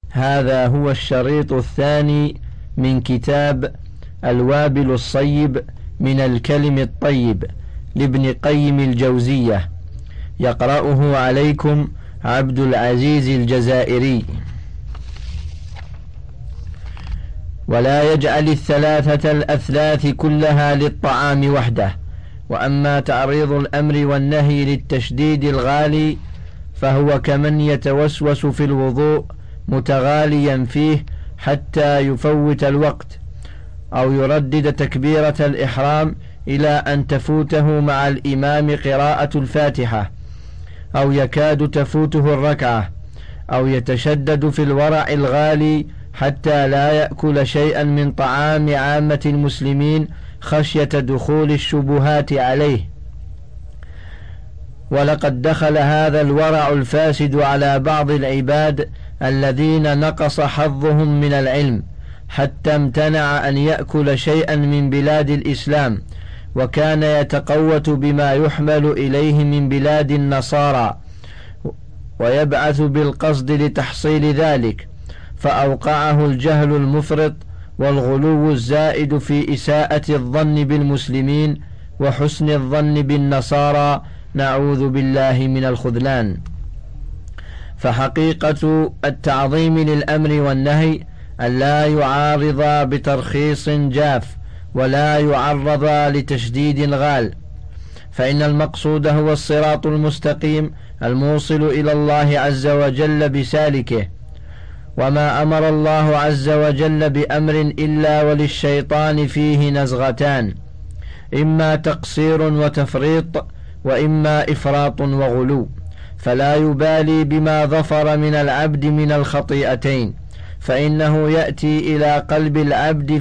هذا هو الشريط الثاني من كتاب الوابل الصيب من الكلم الطيب لابن قيم الجوزية، يقرأه عليكم عبد العزيز الجزائري. ولا يجعل الثلاثة الأثلاث كلها للطعام وحده. وأما تعريض الأمر والنهي للتشديد الغالي فهو كمن يتوسوس في الوضوء متغاليا فيه حتى يفوت الوقت، أو يردد تكبيرة الإحرام إلى أن تفوته مع الإمام قراءة الفاتحة، أو يكاد تفوته الركعة، أو يتشدد في الورع الغالي حتى لا يأكل شيئا من طعام عامة المسلمين خشية دخول الشبهات عليه. ولقد دخل هذا الورع الفاسد على بعض العباد الذين نقص حظهم من العلم حتى امتنع أن يأكل شيئا من بلاد الإسلام، وكان يتقوت بما يحمل إليه من بلاد النصارى ويبعث بالقصد لتحصيل ذلك، فأوقعه الجهل المفرط والغلو الزائد في إساءة الظن بالمسلمين وحسن الظن بالنصارى، نعوذ بالله من الخذلان. فحقيقة التعظيم للأمر والنهي أن لا يعارض بترخيص جاف ولا يعرض لتشديد غال، فإن المقصود هو الصراط المستقيم الموصل إلى الله عز وجل بسالكه. وما أمر الله عز وجل بأمر إلا وللشيطان فيه نزغتان، إما تقصير وتفريط وإما إفراط وغلو، فلا يبالي بما ظفر من العبد من الخطيئتين، فإنه يأتي إلى قلب العبد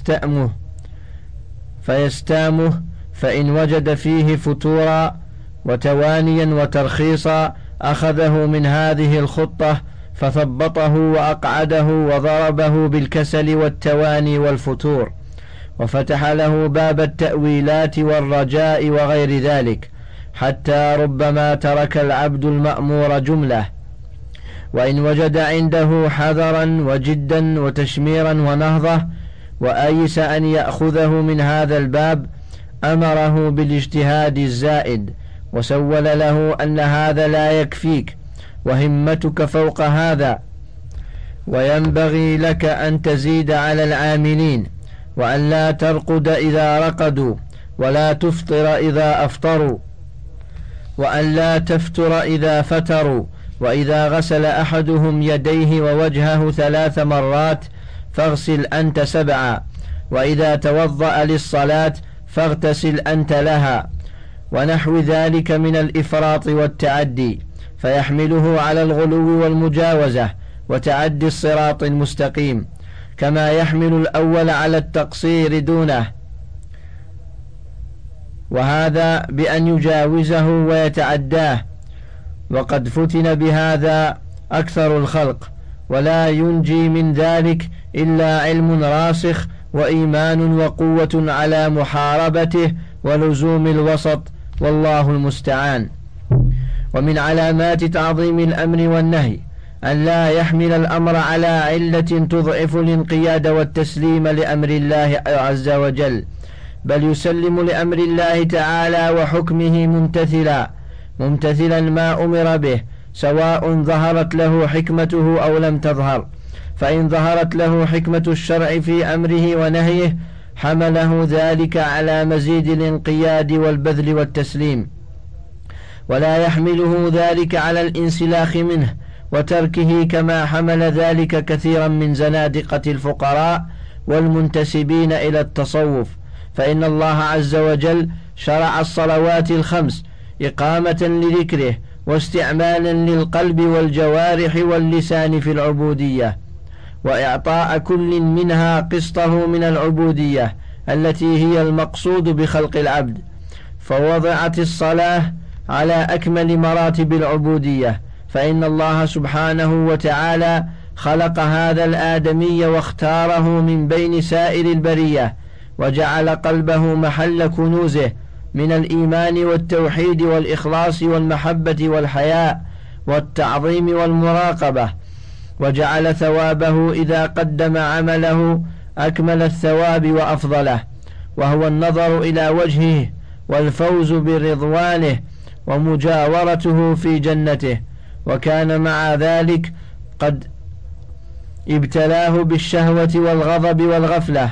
فيستامه، فإن وجد فيه فتورا وتوانيا وترخيصا أخذه من هذه الخطة فثبطه وأقعده وضربه بالكسل والتواني والفتور، وفتح له باب التأويلات والرجاء وغير ذلك، حتى ربما ترك العبد المأمور جملة. وإن وجد عنده حذرا وجدا وتشميرا ونهضة وأيس أن يأخذه من هذا الباب أمره بالاجتهاد الزائد، وسول له أن هذا لا يكفيك وهمتك فوق هذا، وينبغي لك أن تزيد على العاملين، وأن لا ترقد إذا رقدوا، ولا تفطر إذا أفطروا، وأن لا تفتر إذا فتروا، وإذا غسل أحدهم يديه ووجهه 3 مرات فاغسل أنت 7، وإذا توضأ للصلاة فاغتسل أنت لها، ونحو ذلك من الإفراط والتعدي، فيحمله على الغلو والمجاوزة وتعدي الصراط المستقيم، كما يحمل الأول على التقصير دونه، وهذا بأن يجاوزه ويتعداه. وقد فتن بهذا أكثر الخلق، ولا ينجي من ذلك إلا علم راسخ وإيمان وقوة على محاربته ولزوم الوسط، والله المستعان. ومن علامات تعظيم الأمر والنهي أن لا يحمل الأمر على علة تضعف الانقياد والتسليم لأمر الله عز وجل، بل يسلم لأمر الله تعالى وحكمه ممتثلا ما أمر به، سواء ظهرت له حكمته أو لم تظهر. فإن ظهرت له حكمة الشرع في أمره ونهيه حمله ذلك على مزيد الانقياد والبذل والتسليم، ولا يحمله ذلك على الانسلاخ منه وتركه، كما حمل ذلك كثيرا من زنادقة الفقراء والمنتسبين إلى التصوف. فإن الله عز وجل شرع الصلوات الخمس إقامة لذكره واستعمالا للقلب والجوارح واللسان في العبودية، وإعطاء كل منها قسطه من العبودية التي هي المقصود بخلق العبد، فوضعت الصلاة على أكمل مراتب العبودية، فإن الله سبحانه وتعالى خلق هذا الآدمي واختاره من بين سائر البرية، وجعل قلبه محل كنوزه من الإيمان والتوحيد والإخلاص والمحبة والحياء والتعظيم والمراقبة، وجعل ثوابه إذا قدم عمله أكمل الثواب وأفضله، وهو النظر إلى وجهه والفوز برضوانه ومجاورته في جنته. وكان مع ذلك قد ابتلاه بالشهوة والغضب والغفلة،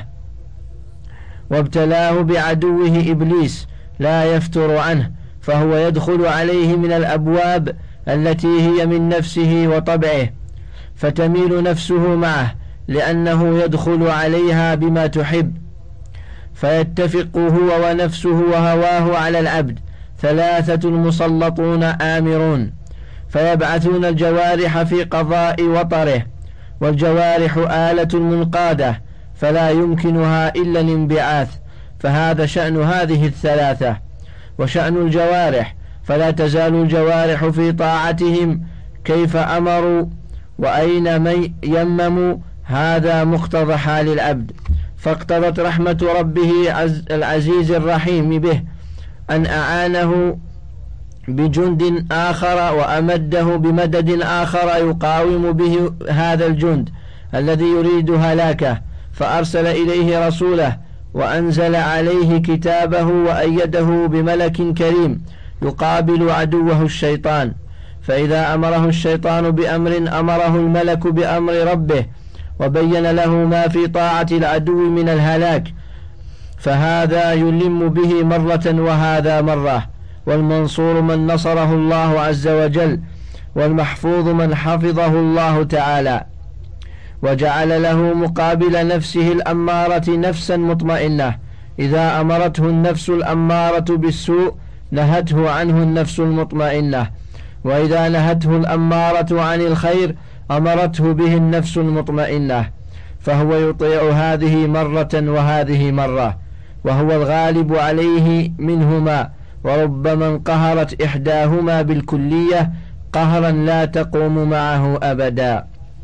وابتلاه بعدوه إبليس لا يفتر عنه، فهو يدخل عليه من الأبواب التي هي من نفسه وطبعه، فتميل نفسه معه لأنه يدخل عليها بما تحب، فيتفق هو ونفسه وهواه على العبد، ثلاثة مسلطون آمرون، فيبعثون الجوارح في قضاء وطره، والجوارح آلة منقادة فلا يمكنها إلا الانبعاث، فهذا شأن هذه الثلاثة. وشأن الجوارح فلا تزال الجوارح في طاعتهم كيف أمروا وأين من يمموا، هذا مقتضى حال العبد. فاقتضت رحمة ربه العزيز الرحيم به أن أعانه بجند آخر وأمده بمدد آخر يقاوم به هذا الجند الذي يريد هلاكه، فأرسل إليه رسوله وأنزل عليه كتابه وأيده بملك كريم يقابل عدوه الشيطان. فإذا أمره الشيطان بأمر أمره الملك بأمر ربه، وبين له ما في طاعة العدو من الهلاك، فهذا يلم به مرة وهذا مرة. والمنصور من نصره الله عز وجل، والمحفوظ من حفظه الله تعالى. وجعل له مقابل نفسه الأمارة نفسا مطمئنة، إذا أمرته النفس الأمارة بالسوء نهته عنه النفس المطمئنة، وإذا نهته الأمارة عن الخير أمرته به النفس المطمئنة، فهو يطيع هذه مرة وهذه مرة، وهو الغالب عليه منهما، وربما انقهرت إحداهما بالكلية قهرا لا تقوم معه أبدا.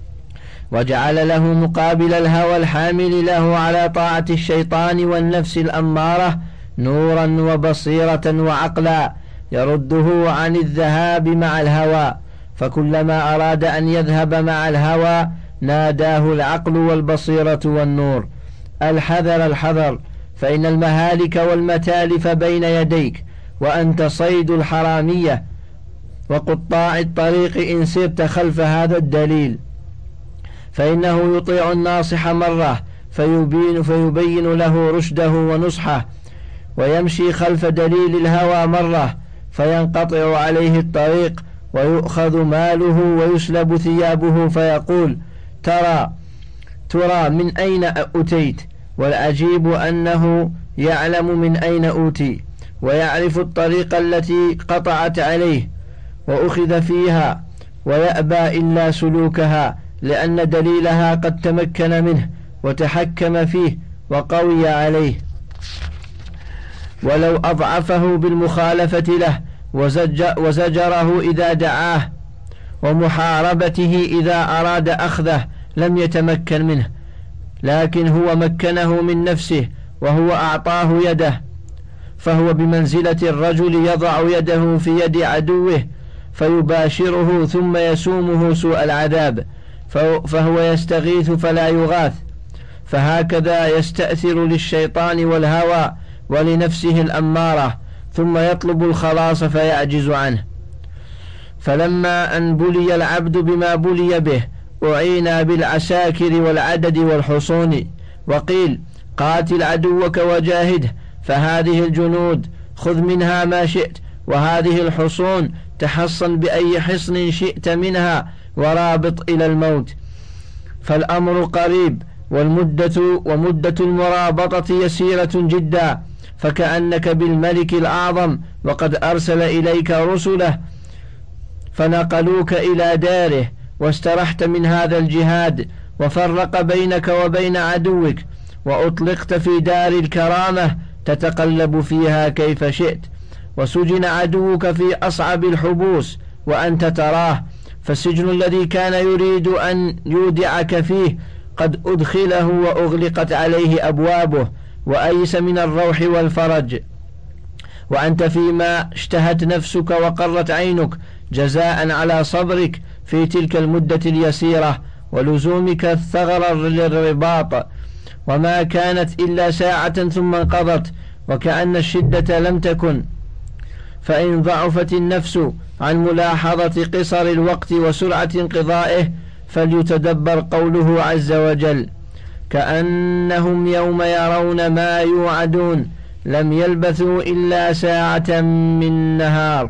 وجعل له مقابل الهوى الحامل له على طاعة الشيطان والنفس الأمارة نورا وبصيرة وعقلا يرده عن الذهاب مع الهوى، فكلما أراد أن يذهب مع الهوى ناداه العقل والبصيرة والنور: الحذر الحذر، فإن المهالك والمتالف بين يديك، وأنت صيد الحرامية وقطاع الطريق إن سرت خلف هذا الدليل، فإنه يطيع الناصح مرة فيبين له رشده ونصحه، ويمشي خلف دليل الهوى مرة فينقطع عليه الطريق ويؤخذ ماله ويسلب ثيابه، فيقول: ترى من أين أتيت؟ والعجيب أنه يعلم من أين أوتي، ويعرف الطريق التي قطعت عليه وأخذ فيها، ويأبى إلا سلوكها، لأن دليلها قد تمكن منه وتحكم فيه وقوي عليه، ولو أضعفه بالمخالفة له وزجره إذا دعاه ومحاربته إذا أراد أخذه لم يتمكن منه، لكن هو مكنه من نفسه وهو أعطاه يده، فهو بمنزلة الرجل يضع يده في يد عدوه فيباشره ثم يسومه سوء العذاب، فهو يستغيث فلا يغاث، فهكذا يستأثر للشيطان والهوى ولنفسه الأمارة، ثم يطلب الخلاص فيعجز عنه. فلما أن بلي العبد بما بلي به أعين بالعساكر والعدد والحصون، وقيل: قاتل عدوك وجاهده، فهذه الجنود خذ منها ما شئت، وهذه الحصون تحصن بأي حصن شئت منها، ورابط إلى الموت. فالأمر قريب، ومدة المرابطة يسيرة جدا، فكأنك بالملك الأعظم، وقد أرسل إليك رسله فنقلوك إلى داره، واسترحت من هذا الجهاد، وفرق بينك وبين عدوك، وأطلقت في دار الكرامة تتقلب فيها كيف شئت، وسجن عدوك في أصعب الحبوس وأنت تراه، فالسجن الذي كان يريد أن يودعك فيه قد أدخله وأغلقت عليه أبوابه، وأيس من الروح والفرج، وأنت فيما اشتهت نفسك وقرت عينك جزاء على صبرك في تلك المدة اليسيرة، ولزومك الثغر للرباط، وما كانت إلا ساعة ثم انقضت وكأن الشدة لم تكن. فإن ضعفت النفس عن ملاحظة قصر الوقت وسرعة انقضائه فليتدبر قوله عز وجل: كأنهم يوم يرون ما يوعدون لم يلبثوا إلا ساعة من نهار.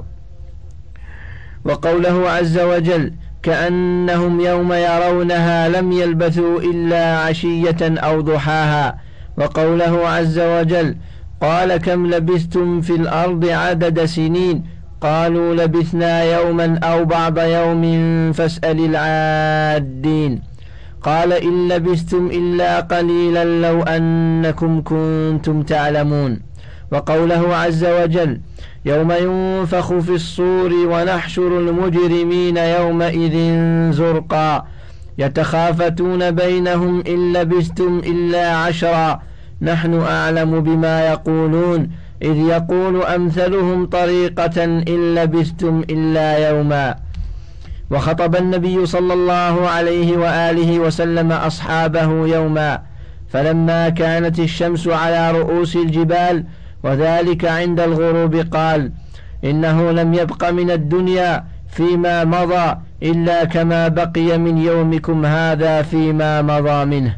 وقوله عز وجل: كأنهم يوم يرونها لم يلبثوا إلا عشية أو ضحاها. وقوله عز وجل: قال كم لبثتم في الأرض عدد سنين قالوا لبثنا يوما أو بعض يوم فاسأل العادين. قال إن لبثتم إلا قليلا لو أنكم كنتم تعلمون. وقوله عز وجل: يوم ينفخ في الصور ونحشر المجرمين يومئذ زرقا يتخافتون بينهم إن لبثتم إلا عشرا نحن أعلم بما يقولون إذ يقول أمثلهم طريقة إن لبثتم إلا يوما. وخطب النبي صلى الله عليه وآله وسلم أصحابه يوما، فلما كانت الشمس على رؤوس الجبال وذلك عند الغروب قال: إنه لم يبق من الدنيا فيما مضى إلا كما بقي من يومكم هذا فيما مضى منه.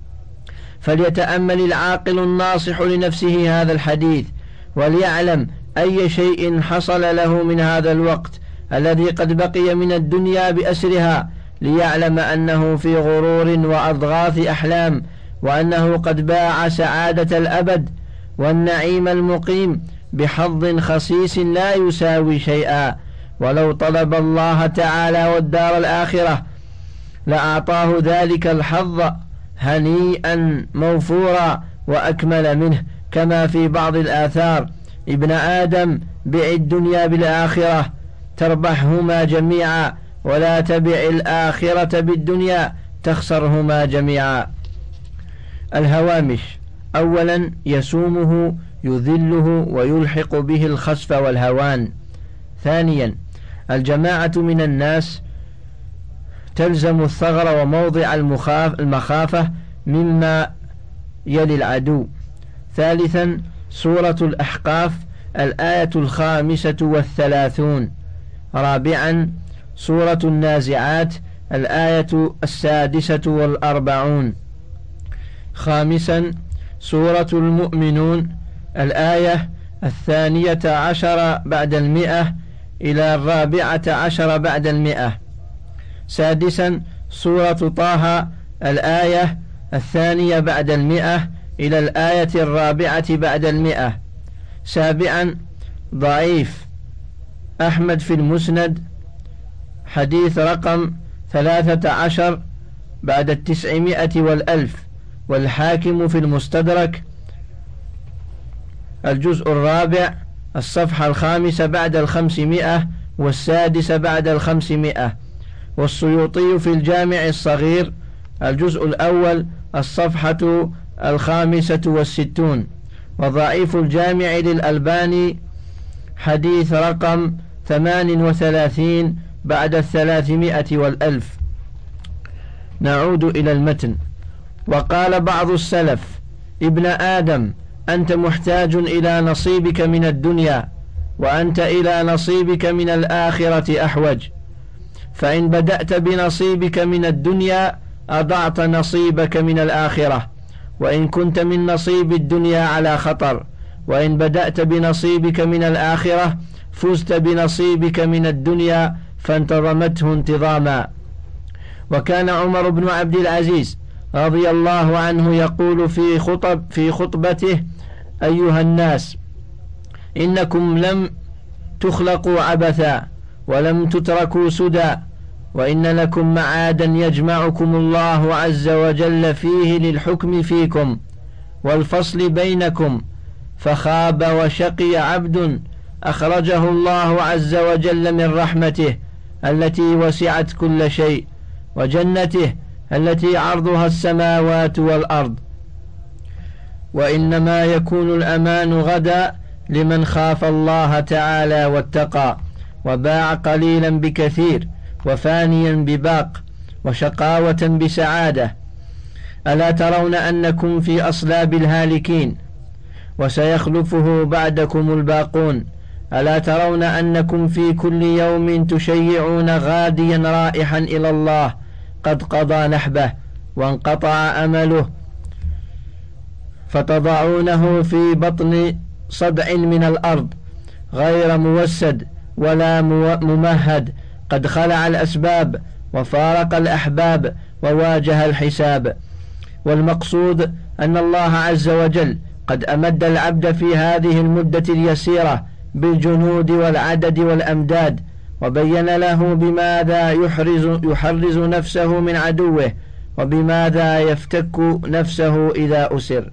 فليتأمل العاقل الناصح لنفسه هذا الحديث، وليعلم أي شيء حصل له من هذا الوقت الذي قد بقي من الدنيا بأسرها، ليعلم أنه في غرور وأضغاث أحلام، وأنه قد باع سعادة الأبد والنعيم المقيم بحظ خسيس لا يساوي شيئا. ولو طلب الله تعالى والدار الآخرة لأعطاه ذلك الحظ هنيئا موفورا وأكمل منه، كما في بعض الآثار: ابن آدم بع الدنيا بالآخرة تربحهما جميعا، ولا تبع الآخرة بالدنيا تخسرهما جميعا. الهوامش: أولا يسومه يذله ويلحق به الخسف والهوان. ثانيا الجماعة من الناس تلزم الثغر وموضع المخافة مما يلي العدو. ثالثا سورة الأحقاف الآية 35. رابعا سورة النازعات الآية 46. خامسا سورة المؤمنون الآية 12 بعد 100 إلى 14 بعد 100. سادسا سورة طه الآية 2 بعد 100 إلى الآية 4 بعد 100. سابعا ضعيف أحمد في المسند حديث رقم 13 بعد 900 و1000، والحاكم في المستدرك الجزء 4 الصفحة 5 بعد 500 و6 بعد 500، والسيوطي في الجامع الصغير الجزء الأول الصفحة 65، وضعيف الجامع للألباني حديث رقم 38 بعد 300 و1000. نعود إلى المتن. وقال بعض السلف: ابن آدم أنت محتاج إلى نصيبك من الدنيا، وأنت إلى نصيبك من الآخرة أحوج، فإن بدأت بنصيبك من الدنيا أضعت نصيبك من الآخرة، وإن كنت من نصيب الدنيا على خطر، وإن بدأت بنصيبك من الآخرة فزت بنصيبك من الدنيا فانتظمته انتظاما. وكان عمر بن عبد العزيز رضي الله عنه يقول في خطبته: أيها الناس، إنكم لم تخلقوا عبثا ولم تتركوا سدى، وإن لكم معادا يجمعكم الله عز وجل فيه للحكم فيكم والفصل بينكم، فخاب وشقي عبد أخرجه الله عز وجل من رحمته التي وسعت كل شيء، وجنته التي عرضها السماوات والأرض. وإنما يكون الأمان غدا لمن خاف الله تعالى واتقى، وباع قليلا بكثير وفانيا بباق، وشقاوة بسعادة. ألا ترون أنكم في أصلاب الهالكين وسيخلفه بعدكم الباقون؟ ألا ترون أنكم في كل يوم تشيعون غاديا رائحا إلى الله قد قضى نحبه وانقطع أمله، فتضعونه في بطن صدع من الأرض غير موسد ولا ممهد، قد خلع الأسباب وفارق الأحباب وواجه الحساب. والمقصود أن الله عز وجل قد أمد العبد في هذه المدة اليسيرة بالجنود والعدد والأمداد، وبين له بماذا يحرز نفسه من عدوه، وبماذا يفتك نفسه إذا أسر.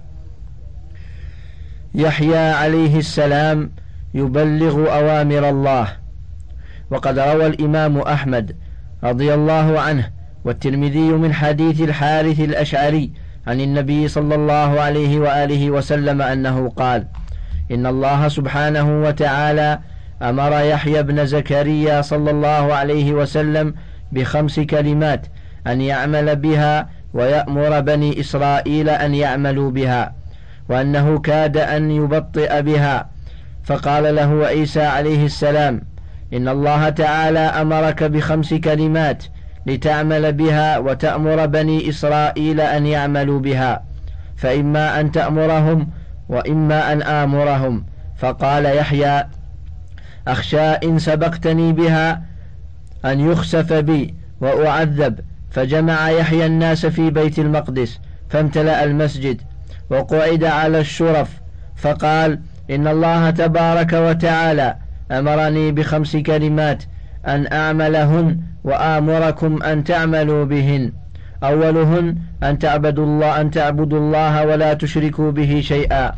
يحيى عليه السلام يبلغ أوامر الله. وقد روى الإمام أحمد رضي الله عنه والترمذي من حديث الحارث الأشعري عن النبي صلى الله عليه وآله وسلم أنه قال: إن الله سبحانه وتعالى أمر يحيى بن زكريا صلى الله عليه وسلم ب5 كلمات أن يعمل بها ويأمر بني إسرائيل أن يعملوا بها، وأنه كاد أن يبطئ بها، فقال له عيسى عليه السلام: إن الله تعالى أمرك ب5 كلمات لتعمل بها وتأمر بني إسرائيل أن يعملوا بها، فإما أن تأمرهم وإما أن آمرهم. فقال يحيى: أخشى إن سبقتني بها أن يخسف بي وأعذب. فجمع يحيى الناس في بيت المقدس فامتلأ المسجد وقعد على الشرف، فقال: إن الله تبارك وتعالى أمرني ب5 كلمات أن أعملهن وآمركم أن تعملوا بهن. أولهن أن تعبدوا الله ولا تشركوا به شيئا،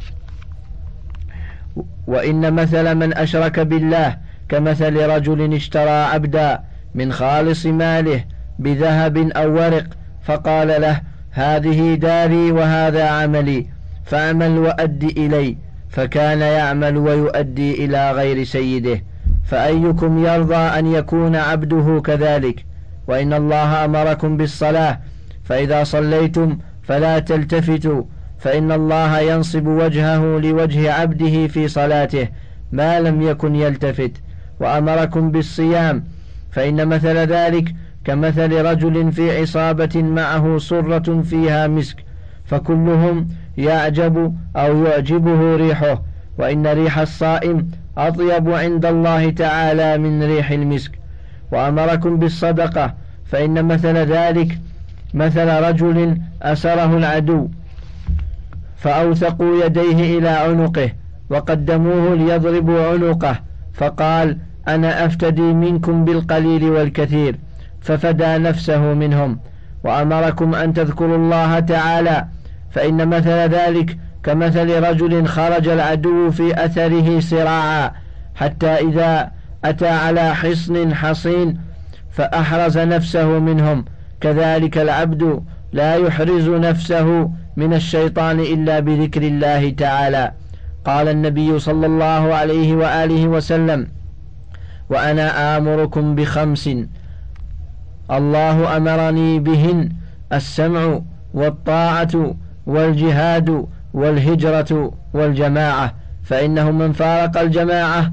وإن مثل من أشرك بالله كمثل رجل اشترى عبدا من خالص ماله بذهب أو ورق، فقال له: هذه داري وهذا عملي، فاعمل وأدي إلي، فكان يعمل ويؤدي إلى غير سيده، فأيكم يرضى أن يكون عبده كذلك؟ وإن الله أمركم بالصلاة، فإذا صليتم فلا تلتفتوا، فإن الله ينصب وجهه لوجه عبده في صلاته ما لم يكن يلتفت. وأمركم بالصيام، فإن مثل ذلك كمثل رجل في عصابة معه صرة فيها مسك، فكلهم يعجب أو يعجبه ريحه، وإن ريح الصائم أطيب عند الله تعالى من ريح المسك. وأمركم بالصدقة، فإن مثل ذلك مثل رجل أسره العدو فأوثقوا يديه إلى عنقه وقدموه ليضربوا عنقه، فقال: أنا أفتدي منكم بالقليل والكثير، ففدى نفسه منهم. وأمركم أن تذكروا الله تعالى، فإن مثل ذلك كمثل رجل خرج العدو في أثره سراعا حتى إذا أتى على حصن حصين فأحرز نفسه منهم، كذلك العبد لا يحرز نفسه من الشيطان إلا بذكر الله تعالى. قال النبي صلى الله عليه وآله وسلم: وأنا آمركم ب5 الله أمرني بهن: السمع والطاعة والجهاد والهجرة والجماعة، فإنه من فارق الجماعة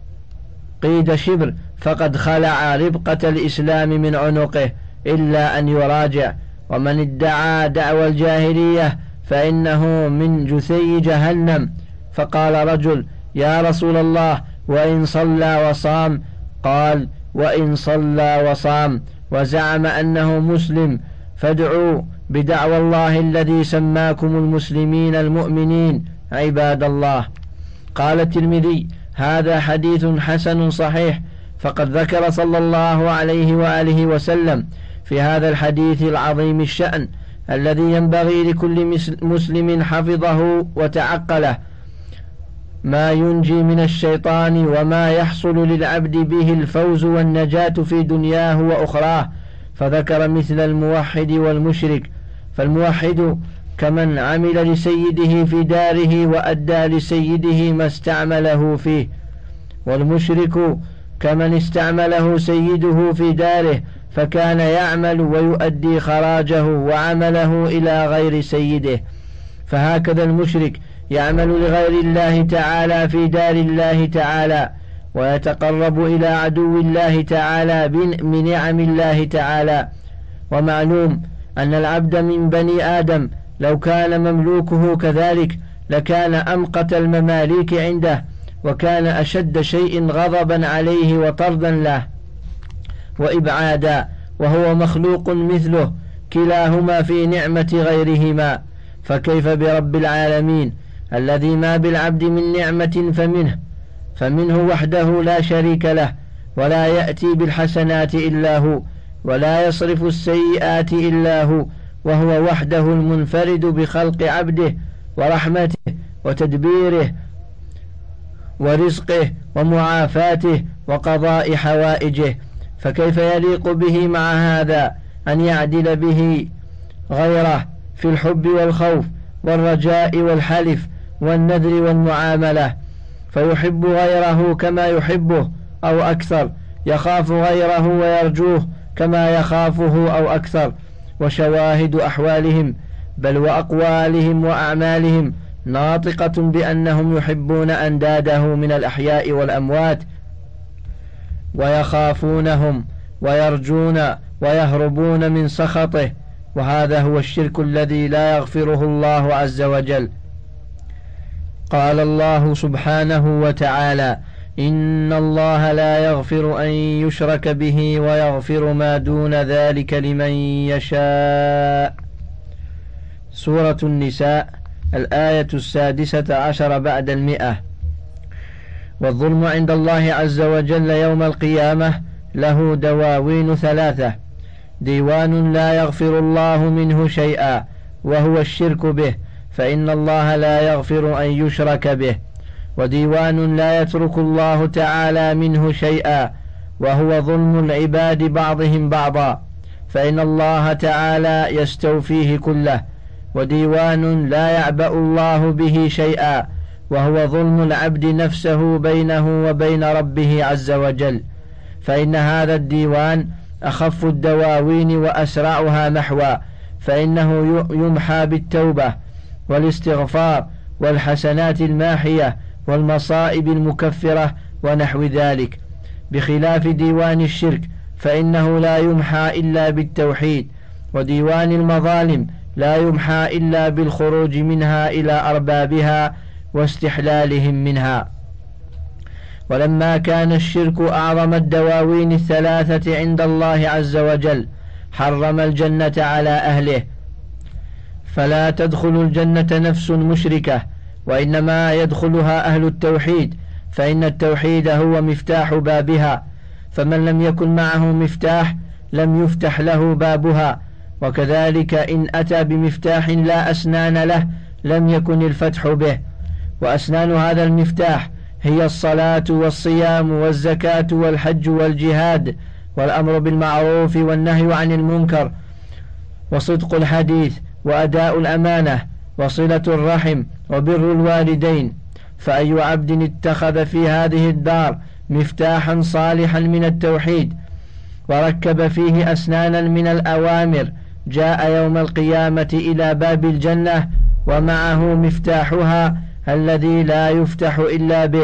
قيد شبر فقد خلع ربقة الإسلام من عنقه إلا أن يراجع، ومن ادعى دعوى الجاهلية فإنه من جثي جهنم. فقال رجل: يا رسول الله، وإن صلى وصام؟ قال: وإن صلى وصام وزعم أنه مسلم فادعوا بدعوى الله الذي سماكم المسلمين المؤمنين عباد الله. قال الترمذي: هذا حديث حسن صحيح. فقد ذكر صلى الله عليه وآله وسلم في هذا الحديث العظيم الشأن الذي ينبغي لكل مسلم حفظه وتعقله ما ينجي من الشيطان وما يحصل للعبد به الفوز والنجاة في دنياه وأخراه. فذكر مثل الموحد والمشرك، فالموحد كمن عمل لسيده في داره وأدى لسيده ما استعمله فيه، والمشرك كمن استعمله سيده في داره فكان يعمل ويؤدي خراجه وعمله إلى غير سيده. فهكذا المشرك يعمل لغير الله تعالى في دار الله تعالى، ويتقرب إلى عدو الله تعالى بنعم الله تعالى. ومعلوم أن العبد من بني آدم لو كان مملوكه كذلك لكان أمقت المماليك عنده، وكان أشد شيء غضبا عليه وطردا له وإبعادا، وهو مخلوق مثله، كلاهما في نعمة غيرهما. فكيف برب العالمين الذي ما بالعبد من نعمة فمنه وحده لا شريك له، ولا يأتي بالحسنات إلا هو، ولا يصرف السيئات إلا هو، وهو وحده المنفرد بخلق عبده ورحمته وتدبيره ورزقه ومعافاته وقضاء حوائجه. فكيف يليق به مع هذا أن يعدل به غيره في الحب والخوف والرجاء والحلف والنذر والمعاملة، فيحب غيره كما يحبه أو أكثر، يخاف غيره ويرجوه كما يخافه أو أكثر. وشواهد أحوالهم بل وأقوالهم وأعمالهم ناطقة بأنهم يحبون أنداده من الأحياء والأموات، ويخافونهم ويرجون ويهربون من سخطه، وهذا هو الشرك الذي لا يغفره الله عز وجل. قال الله سبحانه وتعالى: إن الله لا يغفر أن يشرك به ويغفر ما دون ذلك لمن يشاء. سورة النساء الآية 16 بعد 100. والظلم عند الله عز وجل يوم القيامة له دواوين 3: ديوان لا يغفر الله منه شيئا وهو الشرك به، فإن الله لا يغفر أن يشرك به. وديوان لا يترك الله تعالى منه شيئا وهو ظلم العباد بعضهم بعضا، فإن الله تعالى يستوفيه كله. وديوان لا يعبأ الله به شيئا وهو ظلم العبد نفسه بينه وبين ربه عز وجل، فإن هذا الديوان أخف الدواوين وأسرعها محوا، فإنه يمحى بالتوبة والاستغفار والحسنات الماحية والمصائب المكفرة ونحو ذلك، بخلاف ديوان الشرك فإنه لا يمحى إلا بالتوحيد. وديوان المظالم لا يمحى إلا بالخروج منها إلى أربابها واستحلالهم منها. ولما كان الشرك أعظم الدواوين 3 عند الله عز وجل حرم الجنة على أهله، فلا تدخل الجنة نفس مشركة، وإنما يدخلها أهل التوحيد، فإن التوحيد هو مفتاح بابها، فمن لم يكن معه مفتاح لم يفتح له بابها. وكذلك إن أتى بمفتاح لا أسنان له لم يكن الفتح به. وأسنان هذا المفتاح هي الصلاة والصيام والزكاة والحج والجهاد والأمر بالمعروف والنهي عن المنكر وصدق الحديث وأداء الأمانة وصلة الرحم وبر الوالدين. فأي عبد اتخذ في هذه الدار مفتاحا صالحا من التوحيد وركب فيه أسنانا من الأوامر جاء يوم القيامة إلى باب الجنة ومعه مفتاحها الذي لا يفتح إلا به،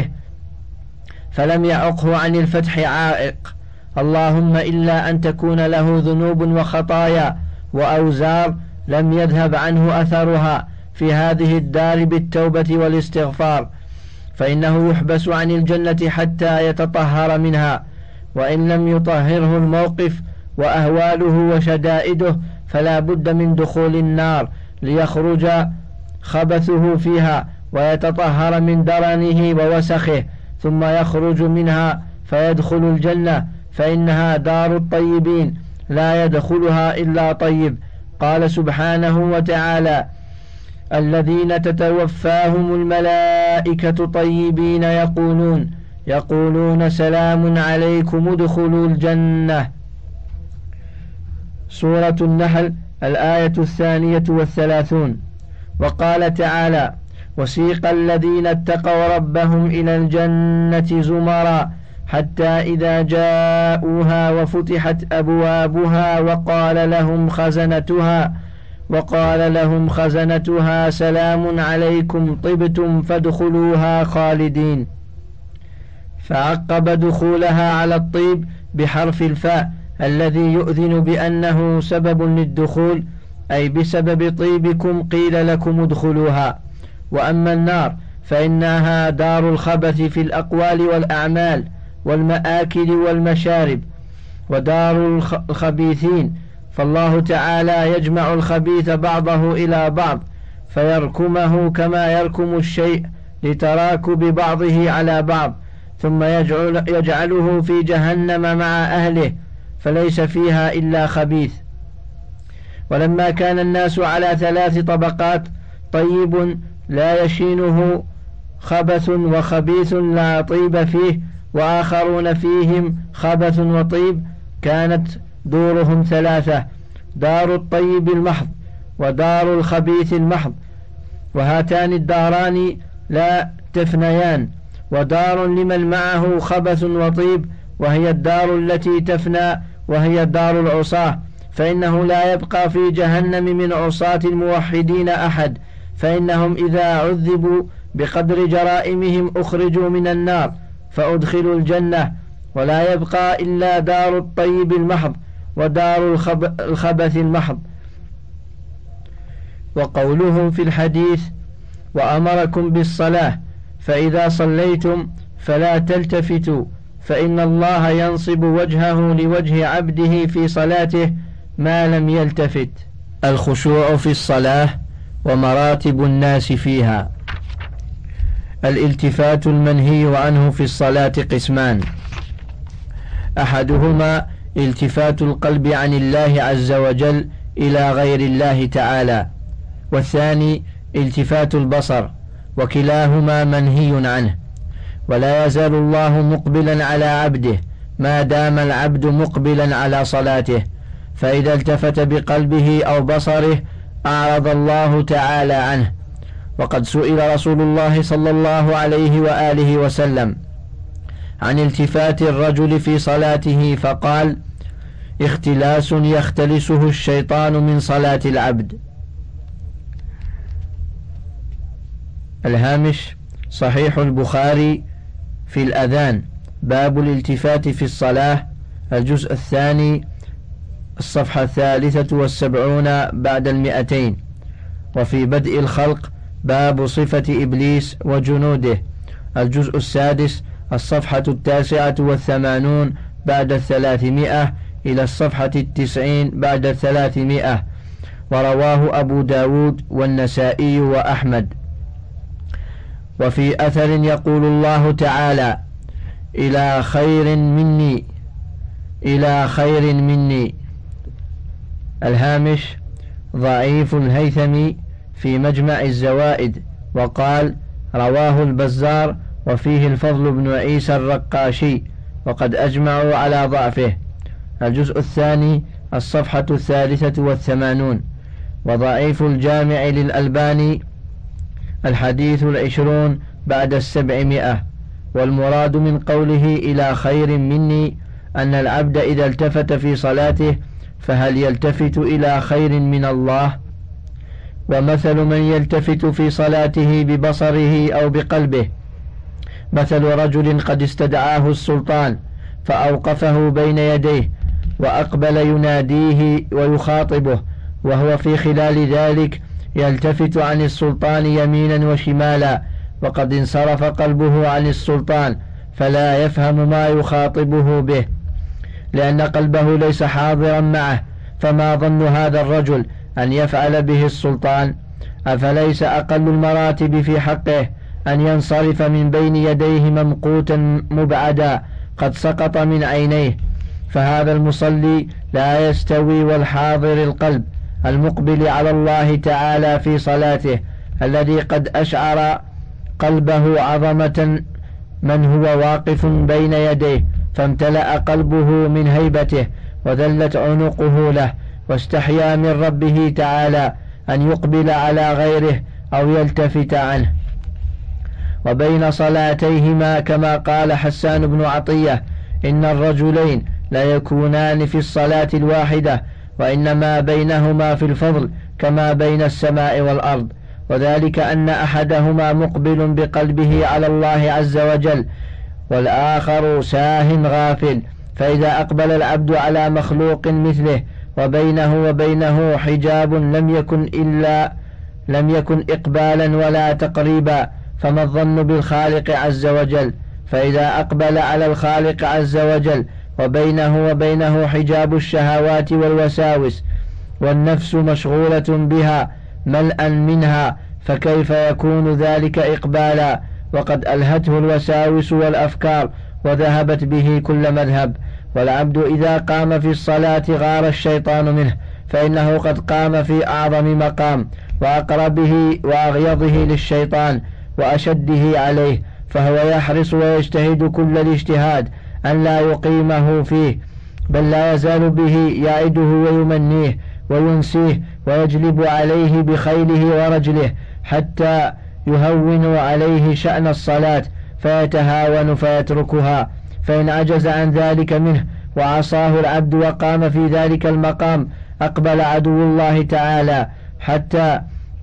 فلم يعقه عن الفتح عائق، اللهم إلا أن تكون له ذنوب وخطايا وأوزار لم يذهب عنه أثرها في هذه الدار بالتوبة والاستغفار، فإنه يحبس عن الجنة حتى يتطهر منها، وإن لم يطهره الموقف وأهواله وشدائده فلا بد من دخول النار ليخرج خبثه فيها ويتطهر من درنه ووسخه، ثم يخرج منها فيدخل الجنة، فإنها دار الطيبين لا يدخلها إلا طيب. قال سبحانه وتعالى: الذين تتوفاهم الملائكة طيبين يقولون سلام عليكم ادخلوا الجنة. سورة النحل الآية 32. وقال تعالى: وسيق الذين اتقوا ربهم إلى الجنة زمرا حتى إذا جاءوها وفتحت أبوابها وقال لهم خزنتها سلام عليكم طبتم فادخلوها خالدين. فعقب دخولها على الطيب بحرف الفاء الذي يؤذن بأنه سبب للدخول، أي بسبب طيبكم قيل لكم ادخلوها. وأما النار فإنها دار الخبث في الأقوال والأعمال والمآكل والمشارب ودار الخبيثين، فالله تعالى يجمع الخبيث بعضه إلى بعض فيركمه كما يركم الشيء لتراكب بعضه على بعض، ثم يجعله في جهنم مع أهله فليس فيها إلا خبيث. ولما كان الناس على 3 طبقات، طيب لا يشينه خبث وخبيث لا طيب فيه، وآخرون فيهم خبث وطيب، كانت دورهم 3: دار الطيب المحض ودار الخبيث المحض، وهاتان الداران لا تفنيان، ودار لمن معه خبث وطيب وهي الدار التي تفنى وهي دار العصاة، فإنه لا يبقى في جهنم من عصاة الموحدين أحد، فإنهم إذا عذبوا بقدر جرائمهم أخرجوا من النار فأدخلوا الجنة، ولا يبقى إلا دار الطيب المحض ودار الخبث المحض. وقوله في الحديث: وأمركم بالصلاة فإذا صليتم فلا تلتفتوا فإن الله ينصب وجهه لوجه عبده في صلاته ما لم يلتفت. الخشوع في الصلاة ومراتب الناس فيها. الالتفات المنهي عنه في الصلاة قسمان: أحدهما التفات القلب عن الله عز وجل إلى غير الله تعالى، والثاني التفات البصر، وكلاهما منهي عنه. ولا يزال الله مقبلا على عبده ما دام العبد مقبلا على صلاته، فإذا التفت بقلبه أو بصره أعرض الله تعالى عنه. وقد سئل رسول الله صلى الله عليه وآله وسلم عن التفات الرجل في صلاته فقال: اختلاس يختلسه الشيطان من صلاة العبد. الهامش: صحيح البخاري في الأذان، باب الالتفات في الصلاة، الجزء 2، الصفحة 73 بعد 200. وفي بدء الخلق، باب صفة إبليس وجنوده، الجزء 6، الصفحة 89 بعد 300 إلى الصفحة 90 بعد 300. ورواه أبو داود والنسائي وأحمد. وفي أثر يقول الله تعالى: إلى خير مني. الهامش: ضعيف الهيثمي في مجمع الزوائد، وقال: رواه البزار وفيه الفضل بن عيسى الرقاشي، وقد أجمعوا على ضعفه، الجزء 2، الصفحة 83. وضعيف الجامع للألباني، الحديث 20 بعد 700. والمراد من قوله إلى خير مني أن العبد إذا التفت في صلاته فهل يلتفت إلى خير من الله؟ ومثل من يلتفت في صلاته ببصره أو بقلبه مثل رجل قد استدعاه السلطان فأوقفه بين يديه وأقبل يناديه ويخاطبه، وهو في خلال ذلك يلتفت عن السلطان يمينا وشمالا، وقد انصرف قلبه عن السلطان فلا يفهم ما يخاطبه به لأن قلبه ليس حاضرا معه، فما ظن هذا الرجل أن يفعل به السلطان؟ أفليس أقل المراتب في حقه أن ينصرف من بين يديه ممقوتا مبعدا قد سقط من عينيه؟ فهذا المصلي لا يستوي والحاضر القلب المقبل على الله تعالى في صلاته الذي قد أشعر قلبه عظمة من هو واقف بين يديه، فامتلأ قلبه من هيبته وذلت عنقه له، واستحيا من ربه تعالى أن يقبل على غيره أو يلتفت عنه. وبين صلاتيهما، كما قال حسان بن عطية: إن الرجلين لا يكونان في الصلاة الواحدة، وإنما بينهما في الفضل كما بين السماء والأرض، وذلك أن أحدهما مقبل بقلبه على الله عز وجل، والآخر ساه غافل. فإذا أقبل العبد على مخلوق مثله وبينه وبينه حجاب لم يكن إقبالا ولا تقريبا، فما الظن بالخالق عز وجل؟ فإذا أقبل على الخالق عز وجل وبينه وبينه حجاب الشهوات والوساوس، والنفس مشغولة بها ملءا منها، فكيف يكون ذلك إقبالا وقد ألهته الوساوس والأفكار وذهبت به كل مذهب؟ والعبد إذا قام في الصلاة غار الشيطان منه، فإنه قد قام في أعظم مقام وأقربه وأغيظه للشيطان وأشده عليه، فهو يحرص ويجتهد كل الاجتهاد أن لا يقيمه فيه، بل لا يزال به يعده ويمنيه وينسيه ويجلب عليه بخيله ورجله حتى يهون عليه شأن الصلاة فيتهاون فيتركها. فإن عجز عن ذلك منه وعصاه العبد وقام في ذلك المقام، أقبل عدو الله تعالى حتى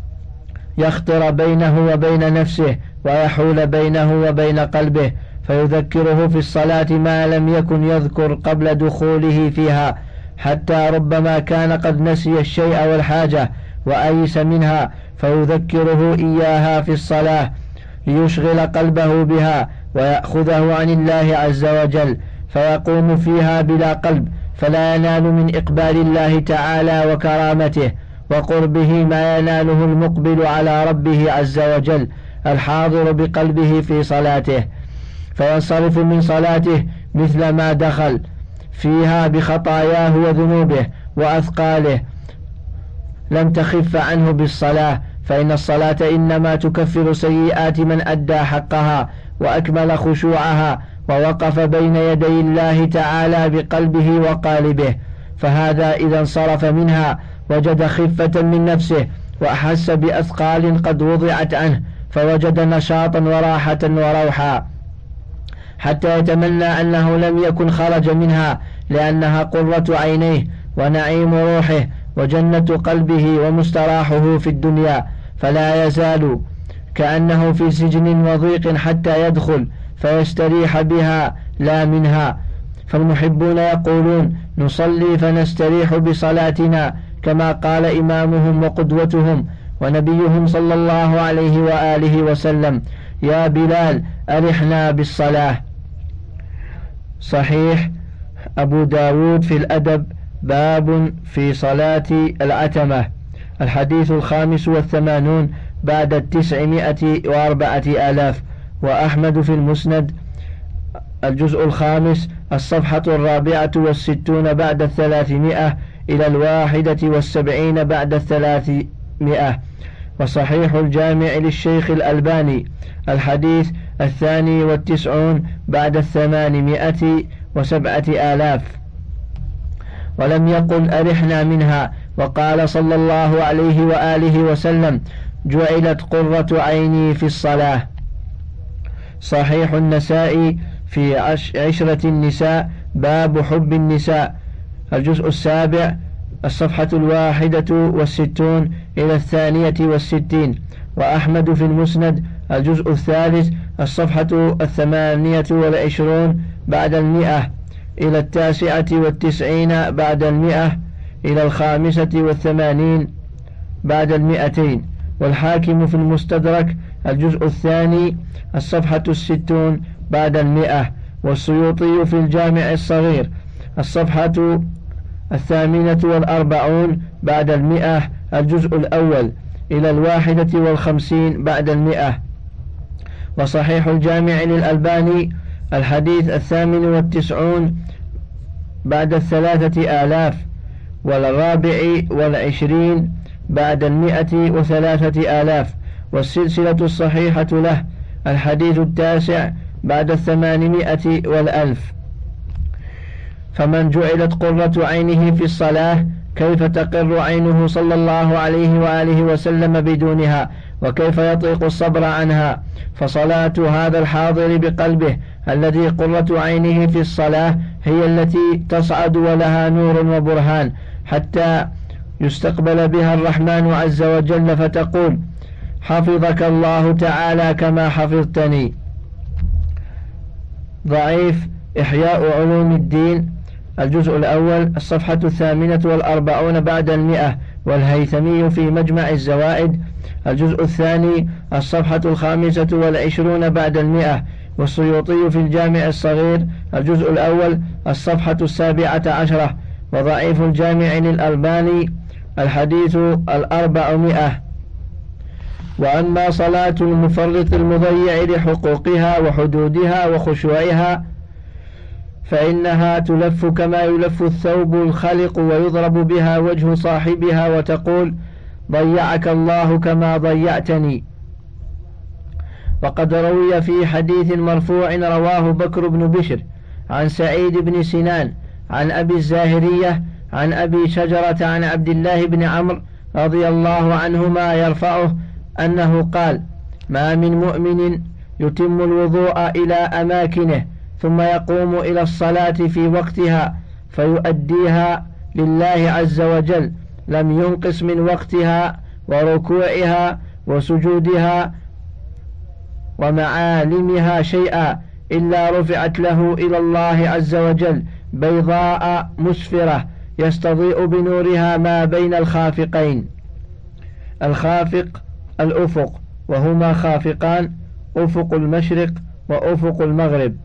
يخطر بينه وبين نفسه ويحول بينه وبين قلبه، فيذكره في الصلاة ما لم يكن يذكر قبل دخوله فيها، حتى ربما كان قد نسي الشيء والحاجة وأيس منها، فيذكره إياها في الصلاة ليشغل قلبه بها ويأخذه عن الله عز وجل، فيقوم فيها بلا قلب، فلا ينال من إقبال الله تعالى وكرامته وقربه ما يناله المقبل على ربه عز وجل الحاضر بقلبه في صلاته، فينصرف من صلاته مثل ما دخل فيها بخطاياه وذنوبه وأثقاله لم تخف عنه بالصلاة، فإن الصلاة إنما تكفر سيئات من أدى حقها وأكمل خشوعها ووقف بين يدي الله تعالى بقلبه وقالبه. فهذا إذا انصرف منها وجد خفة من نفسه وأحس بأثقال قد وضعت عنه، فوجد نشاطا وراحة وروحا، حتى يتمنى أنه لم يكن خرج منها، لأنها قرة عينيه ونعيم روحه وجنة قلبه ومستراحه في الدنيا، فلا يزال كأنه في سجن وضيق حتى يدخل فيستريح بها لا منها. فالمحبون يقولون: نصلي فنستريح بصلاتنا، كما قال إمامهم وقدوتهم ونبيهم صلى الله عليه وآله وسلم: يا بلال أرحنا بالصلاة. صحيح أبو داود في الأدب باب في صلاة العتمة، الحديث 85 بعد 904,000. وأحمد في المسند الجزء 5 الصفحة 64 بعد 300 إلى 71 بعد 300. وصحيح الجامع للشيخ الألباني الحديث 92 بعد 807,000. ولم يقل أرحنا منها، وقال صلى الله عليه وآله وسلم: جعلت قرة عيني في الصلاة. صحيح النسائي في عشرة النساء باب حب النساء الجزء 7 الصفحة 61 إلى 62. وأحمد في المسند الجزء 3 الصفحة 28 بعد 100 إلى 99 بعد 100 إلى 85 بعد 200. والحاكم في المستدرك الجزء 2 الصفحة 60 بعد 100. والسيوطي في الجامع الصغير الصفحة 48 بعد 100 الجزء الأول إلى 51 بعد 100. وصحيح الجامع للألباني الحديث 98 بعد 3,000. 24 بعد 103,000. والسلسلة الصحيحة له الحديث 9 بعد 800 و1,000. فمن جعلت قرة عينه في الصلاة كيف تقر عينه صلى الله عليه وآله وسلم بدونها، وكيف يطيق الصبر عنها. فصلاة هذا الحاضر بقلبه الذي قرة عينه في الصلاة هي التي تصعد ولها نور وبرهان حتى يستقبل بها الرحمن عز وجل فتقول: حفظك الله تعالى كما حفظتني. ضعيف إحياء علوم الدين، الجزء الأول، الصفحة 48 بعد 100، والهيثمي في مجمع الزوائد، الجزء الثاني، الصفحة 25 بعد 100، والسيوطي في الجامع الصغير، الجزء الأول، الصفحة 17، وضعيف الجامع للألباني، الحديث 400. وأما صلاة المفرط المضيع لحقوقها وحدودها وخشوعها فإنها تلف كما يلف الثوب الخلق ويضرب بها وجه صاحبها وتقول: ضيعك الله كما ضيعتني. وقد روي في حديث مرفوع رواه بكر بن بشر عن سعيد بن سنان عن أبي الزاهرية عن أبي شجرة عن عبد الله بن عمرو رضي الله عنهما يرفعه أنه قال: ما من مؤمن يتم الوضوء إلى أماكنه ثم يقوم إلى الصلاة في وقتها فيؤديها لله عز وجل لم ينقص من وقتها وركوعها وسجودها ومعالمها شيئا إلا رفعت له إلى الله عز وجل بيضاء مسفرة يستضيء بنورها ما بين الخافقين. الخافق الأفق، وهما خافقان: أفق المشرق وأفق المغرب،